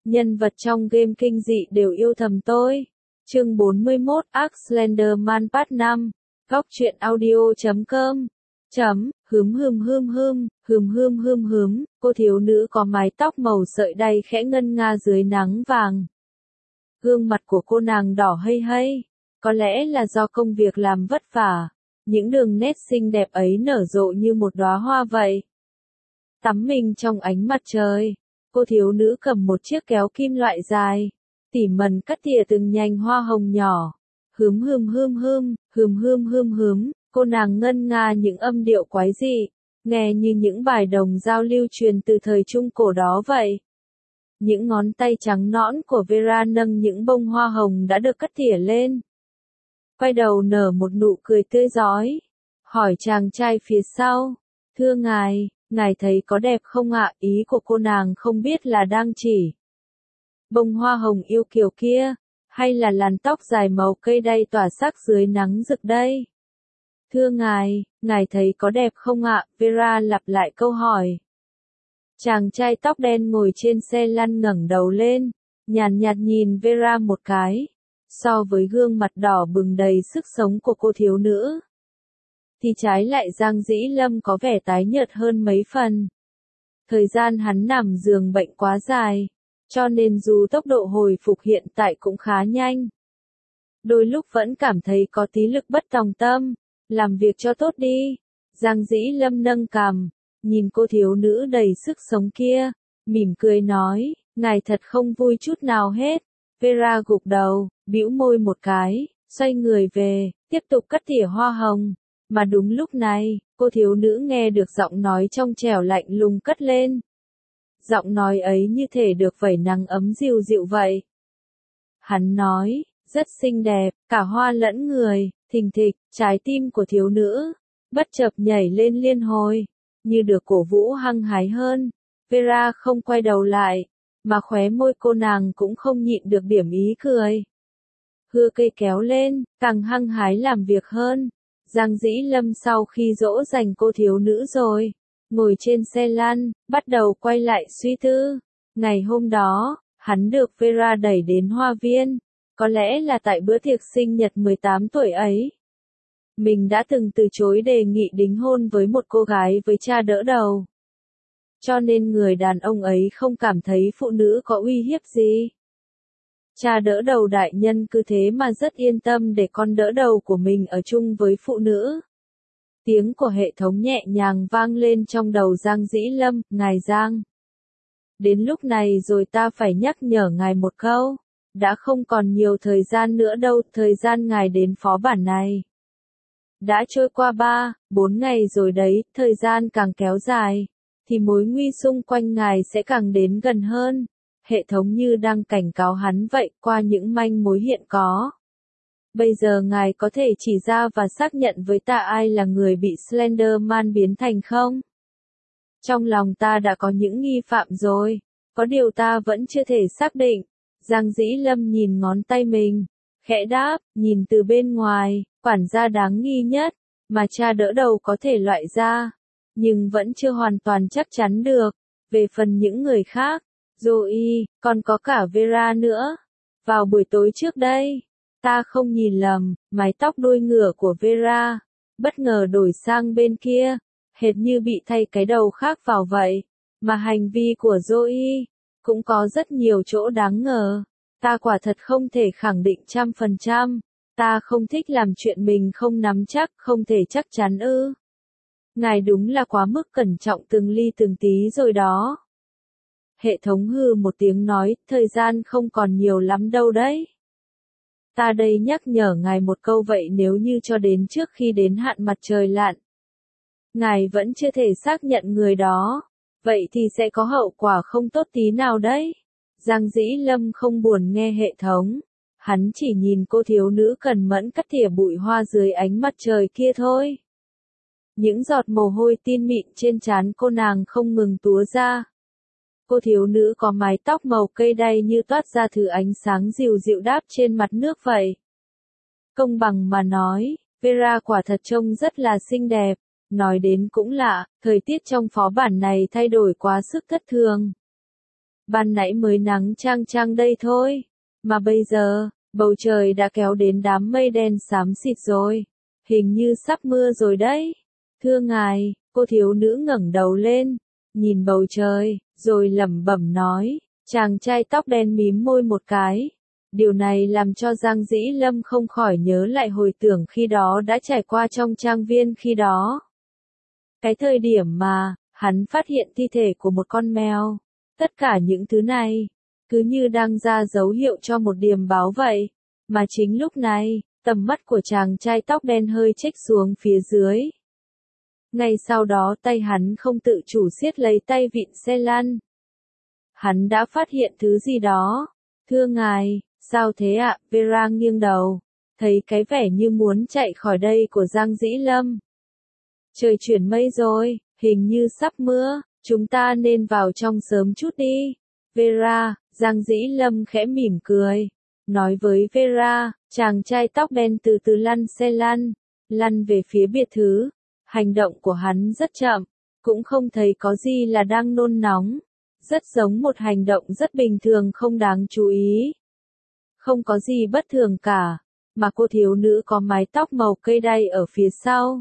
Nhân vật trong game kinh dị đều yêu thầm tôi. Chương 41 Ark Slenderman Part 5. Góc truyện audio.com. Cô thiếu nữ có mái tóc màu sợi đay khẽ ngân nga dưới nắng vàng. Gương mặt của cô nàng đỏ hây hây. Có lẽ là do công việc làm vất vả. Những đường nét xinh đẹp ấy nở rộ như một đóa hoa vậy. Tắm mình trong ánh mặt trời. Cô thiếu nữ cầm một chiếc kéo kim loại dài, tỉ mẩn cắt tỉa từng nhành hoa hồng nhỏ. Cô nàng ngân nga những âm điệu quái dị, nghe như những bài đồng dao lưu truyền từ thời Trung Cổ đó vậy. Những ngón tay trắng nõn của Vera nâng những bông hoa hồng đã được cắt tỉa lên. Quay đầu nở một nụ cười tươi rói, hỏi chàng trai phía sau, thưa ngài thấy có đẹp không ạ? Ý của cô nàng không biết là đang chỉ bông hoa hồng yêu kiều kia, hay là làn tóc dài màu cây đay tỏa sắc dưới nắng rực đây. Thưa ngài thấy có đẹp không ạ? Vera lặp lại câu hỏi. Chàng trai tóc đen ngồi trên xe lăn ngẩng đầu lên, nhàn nhạt nhìn Vera một cái. So với gương mặt đỏ bừng đầy sức sống của cô thiếu nữ, thì trái lại Giang Dĩ Lâm có vẻ tái nhợt hơn mấy phần. Thời gian hắn nằm giường bệnh quá dài, cho nên dù tốc độ hồi phục hiện tại cũng khá nhanh. Đôi lúc vẫn cảm thấy có tí lực bất tòng tâm, làm việc cho tốt đi. Giang Dĩ Lâm nâng cằm, nhìn cô thiếu nữ đầy sức sống kia, mỉm cười nói, ngài thật không vui chút nào hết. Vera gục đầu, bĩu môi một cái, xoay người về, tiếp tục cắt tỉa hoa hồng. Mà đúng lúc này, cô thiếu nữ nghe được giọng nói trong trẻo lạnh lùng cất lên. Giọng nói ấy như thể được vẩy nắng ấm dịu dịu vậy. Hắn nói, rất xinh đẹp, cả hoa lẫn người. Thình thịch, trái tim của thiếu nữ bất chợt nhảy lên liên hồi, như được cổ vũ hăng hái hơn. Vera không quay đầu lại, mà khóe môi cô nàng cũng không nhịn được điểm ý cười. Hưa cây kéo lên, càng hăng hái làm việc hơn. Giang Dĩ Lâm sau khi dỗ dành cô thiếu nữ rồi, ngồi trên xe lăn, bắt đầu quay lại suy tư. Ngày hôm đó, hắn được Vera đẩy đến hoa viên, có lẽ là tại bữa tiệc sinh nhật 18 tuổi ấy. Mình đã từng từ chối đề nghị đính hôn với một cô gái với cha đỡ đầu. Cho nên người đàn ông ấy không cảm thấy phụ nữ có uy hiếp gì. Cha đỡ đầu đại nhân cứ thế mà rất yên tâm để con đỡ đầu của mình ở chung với phụ nữ. Tiếng của hệ thống nhẹ nhàng vang lên trong đầu Giang Dĩ Lâm, ngài Giang. Đến lúc này rồi ta phải nhắc nhở ngài một câu. Đã không còn nhiều thời gian nữa đâu, thời gian ngài đến phó bản này đã trôi qua 3-4 ngày rồi đấy, thời gian càng kéo dài, thì mối nguy xung quanh ngài sẽ càng đến gần hơn. Hệ thống như đang cảnh cáo hắn vậy, qua những manh mối hiện có. Bây giờ ngài có thể chỉ ra và xác nhận với ta ai là người bị Slenderman biến thành không? Trong lòng ta đã có những nghi phạm rồi, có điều ta vẫn chưa thể xác định. Giang Dĩ Lâm nhìn ngón tay mình, khẽ đáp, nhìn từ bên ngoài, quản gia đáng nghi nhất, mà cha đỡ đầu có thể loại ra, nhưng vẫn chưa hoàn toàn chắc chắn được. Về phần những người khác, Zoe, còn có cả Vera nữa. Vào buổi tối trước đây, ta không nhìn lầm, mái tóc đuôi ngựa của Vera bất ngờ đổi sang bên kia, hệt như bị thay cái đầu khác vào vậy, mà hành vi của Zoe cũng có rất nhiều chỗ đáng ngờ. Ta quả thật không thể khẳng định 100%, ta không thích làm chuyện mình không nắm chắc, không thể chắc chắn ư. Ngài đúng là quá mức cẩn trọng từng ly từng tí rồi đó. Hệ thống hừ một tiếng nói, thời gian không còn nhiều lắm đâu đấy. Ta đây nhắc nhở ngài một câu vậy, nếu như cho đến trước khi đến hạn mặt trời lặn, ngài vẫn chưa thể xác nhận người đó, vậy thì sẽ có hậu quả không tốt tí nào đấy. Giang Dĩ Lâm không buồn nghe hệ thống, hắn chỉ nhìn cô thiếu nữ cẩn mẫn cắt tỉa bụi hoa dưới ánh mặt trời kia thôi. Những giọt mồ hôi tin mịn trên trán cô nàng không ngừng túa ra. Cô thiếu nữ có mái tóc màu cây đay như toát ra thứ ánh sáng dịu dịu đáp trên mặt nước vậy. Công bằng mà nói, Vera quả thật trông rất là xinh đẹp. Nói đến cũng lạ, thời tiết trong phó bản này thay đổi quá sức thất thường. ban nãy mới nắng chang chang đây thôi, mà bây giờ, bầu trời đã kéo đến đám mây đen xám xịt rồi, hình như sắp mưa rồi đấy. Thưa ngài, cô thiếu nữ ngẩng đầu lên, nhìn bầu trời, rồi lẩm bẩm nói, chàng trai tóc đen mím môi một cái. Điều này làm cho Giang Dĩ Lâm không khỏi nhớ lại hồi tưởng khi đó đã trải qua trong trang viên khi đó. Cái thời điểm mà, hắn phát hiện thi thể của một con mèo. Tất cả những thứ này, cứ như đang ra dấu hiệu cho một điềm báo vậy. Mà chính lúc này, tầm mắt của chàng trai tóc đen hơi chếch xuống phía dưới. Ngay sau đó tay hắn không tự chủ siết lấy tay vịn xe lăn. Hắn đã phát hiện thứ gì đó. Thưa ngài, sao thế ạ? Vera nghiêng đầu, thấy cái vẻ như muốn chạy khỏi đây của Giang Dĩ Lâm. Trời chuyển mây rồi, hình như sắp mưa, chúng ta nên vào trong sớm chút đi. Vera, Giang Dĩ Lâm khẽ mỉm cười, nói với Vera, chàng trai tóc đen từ từ lăn xe lăn về phía biệt thự. Hành động của hắn rất chậm, cũng không thấy có gì là đang nôn nóng. Rất giống một hành động rất bình thường không đáng chú ý. Không có gì bất thường cả, mà cô thiếu nữ có mái tóc màu cây đay ở phía sau.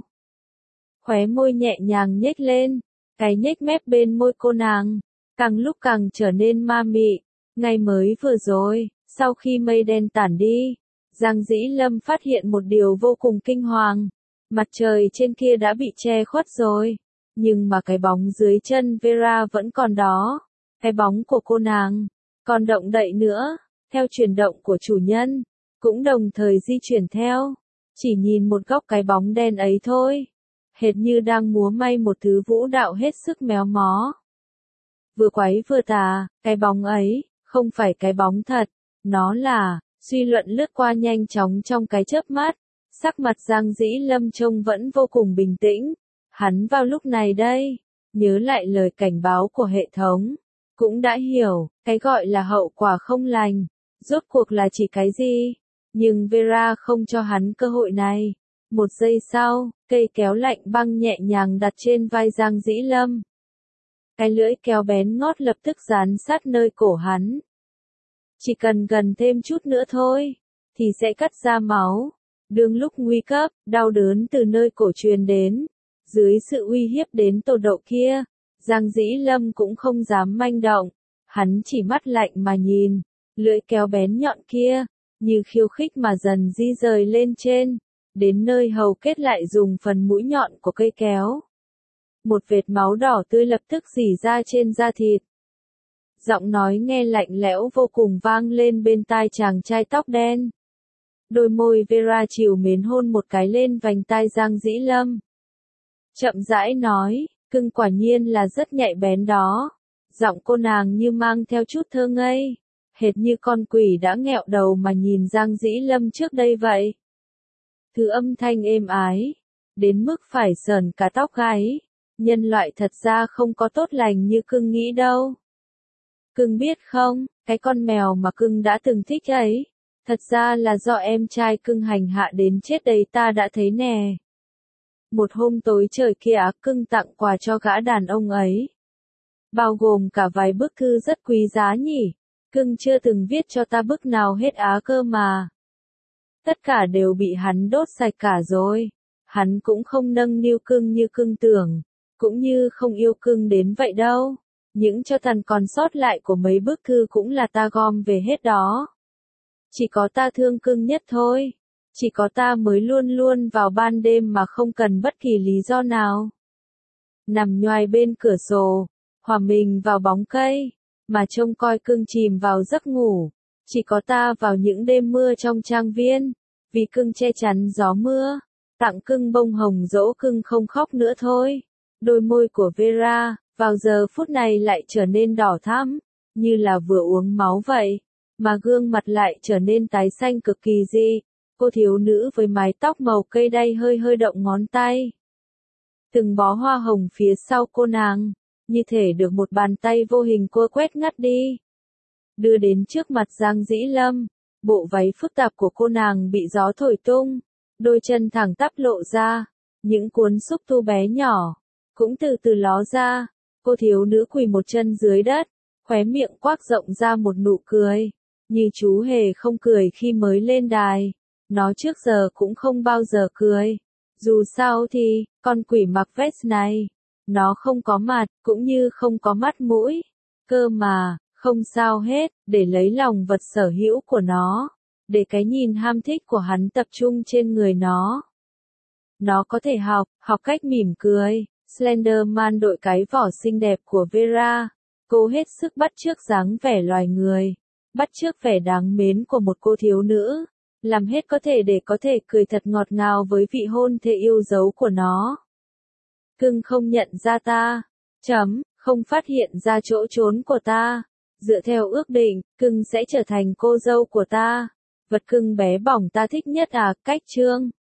Khóe môi nhẹ nhàng nhếch lên, cái nhếch mép bên môi cô nàng, càng lúc càng trở nên ma mị. Ngày mới vừa rồi, sau khi mây đen tản đi, Giang Dĩ Lâm phát hiện một điều vô cùng kinh hoàng. Mặt trời trên kia đã bị che khuất rồi, nhưng mà cái bóng dưới chân Vera vẫn còn đó. Cái bóng của cô nàng, còn động đậy nữa, theo chuyển động của chủ nhân, cũng đồng thời di chuyển theo. Chỉ nhìn một góc cái bóng đen ấy thôi, hệt như đang múa may một thứ vũ đạo hết sức méo mó. Vừa quái vừa tà, cái bóng ấy, không phải cái bóng thật, nó là, suy luận lướt qua nhanh chóng trong cái chớp mắt. Sắc mặt Giang Dĩ Lâm trông vẫn vô cùng bình tĩnh. Hắn vào lúc này đây, nhớ lại lời cảnh báo của hệ thống. Cũng đã hiểu, cái gọi là hậu quả không lành, rốt cuộc là chỉ cái gì. Nhưng Vera không cho hắn cơ hội này. Một giây sau, cây kéo lạnh băng nhẹ nhàng đặt trên vai Giang Dĩ Lâm. Cái lưỡi kéo bén ngót lập tức dán sát nơi cổ hắn. Chỉ cần gần thêm chút nữa thôi, thì sẽ cắt ra máu. Đương lúc nguy cấp, đau đớn từ nơi cổ truyền đến. Dưới sự uy hiếp đến tột độ kia, Giang Dĩ Lâm cũng không dám manh động. Hắn chỉ mắt lạnh mà nhìn, lưỡi kéo bén nhọn kia, như khiêu khích mà dần di rời lên trên, đến nơi hầu kết lại dùng phần mũi nhọn của cây kéo. Một vệt máu đỏ tươi lập tức rỉ ra trên da thịt. Giọng nói nghe lạnh lẽo vô cùng vang lên bên tai chàng trai tóc đen. Đôi môi Vera chiều mến hôn một cái lên vành tai Giang Dĩ Lâm. Chậm rãi nói, cưng quả nhiên là rất nhạy bén đó. Giọng cô nàng như mang theo chút thơ ngây, hệt như con quỷ đã nghẹo đầu mà nhìn Giang Dĩ Lâm trước đây vậy. Thứ âm thanh êm ái, đến mức phải sờn cả tóc gáy. Nhân loại thật ra không có tốt lành như cưng nghĩ đâu. Cưng biết không, cái con mèo mà cưng đã từng thích ấy, thật ra là do em trai cưng hành hạ đến chết đấy ta đã thấy nè. Một hôm tối trời kia cưng tặng quà cho gã đàn ông ấy. Bao gồm cả vài bức thư rất quý giá nhỉ. Cưng chưa từng viết cho ta bức nào hết cơ mà. Tất cả đều bị hắn đốt sạch cả rồi. Hắn cũng không nâng niu cưng như cưng tưởng, cũng như không yêu cưng đến vậy đâu. Những cho tàn còn sót lại của mấy bức thư cũng là ta gom về hết đó. Chỉ có ta thương cưng nhất thôi. Chỉ có ta mới luôn luôn vào ban đêm mà không cần bất kỳ lý do nào. Nằm nhoài bên cửa sổ, hòa mình vào bóng cây, mà trông coi cưng chìm vào giấc ngủ. Chỉ có ta vào những đêm mưa trong trang viên, vì cưng che chắn gió mưa, tặng cưng bông hồng dỗ cưng không khóc nữa thôi. Đôi môi của Vera, vào giờ phút này lại trở nên đỏ thắm, như là vừa uống máu vậy, mà gương mặt lại trở nên tái xanh cực kỳ dị. Cô thiếu nữ với mái tóc màu cây đay hơi hơi động ngón tay. Từng bó hoa hồng phía sau cô nàng, như thể được một bàn tay vô hình cô quét ngắt đi. Đưa đến trước mặt Giang Dĩ Lâm, bộ váy phức tạp của cô nàng bị gió thổi tung, đôi chân thẳng tắp lộ ra, những cuốn xúc tu bé nhỏ, cũng từ từ ló ra. Cô thiếu nữ quỳ một chân dưới đất, khóe miệng quác rộng ra một nụ cười. Như chú hề không cười khi mới lên đài. Nó trước giờ cũng không bao giờ cười. Dù sao thì, con quỷ mặc vest này, nó không có mặt, cũng như không có mắt mũi. Cơ mà, không sao hết, để lấy lòng vật sở hữu của nó. Để cái nhìn ham thích của hắn tập trung trên người nó. Nó có thể học cách mỉm cười. Slenderman đội cái vỏ xinh đẹp của Vera. Cô hết sức bắt chước dáng vẻ loài người. Bắt chước vẻ đáng mến của một cô thiếu nữ. Làm hết có thể để có thể cười thật ngọt ngào với vị hôn thê yêu dấu của nó. Cưng không nhận ra ta. Không phát hiện ra chỗ trốn của ta. Dựa theo ước định, cưng sẽ trở thành cô dâu của ta. Vật cưng bé bỏng ta thích nhất à, cách chương.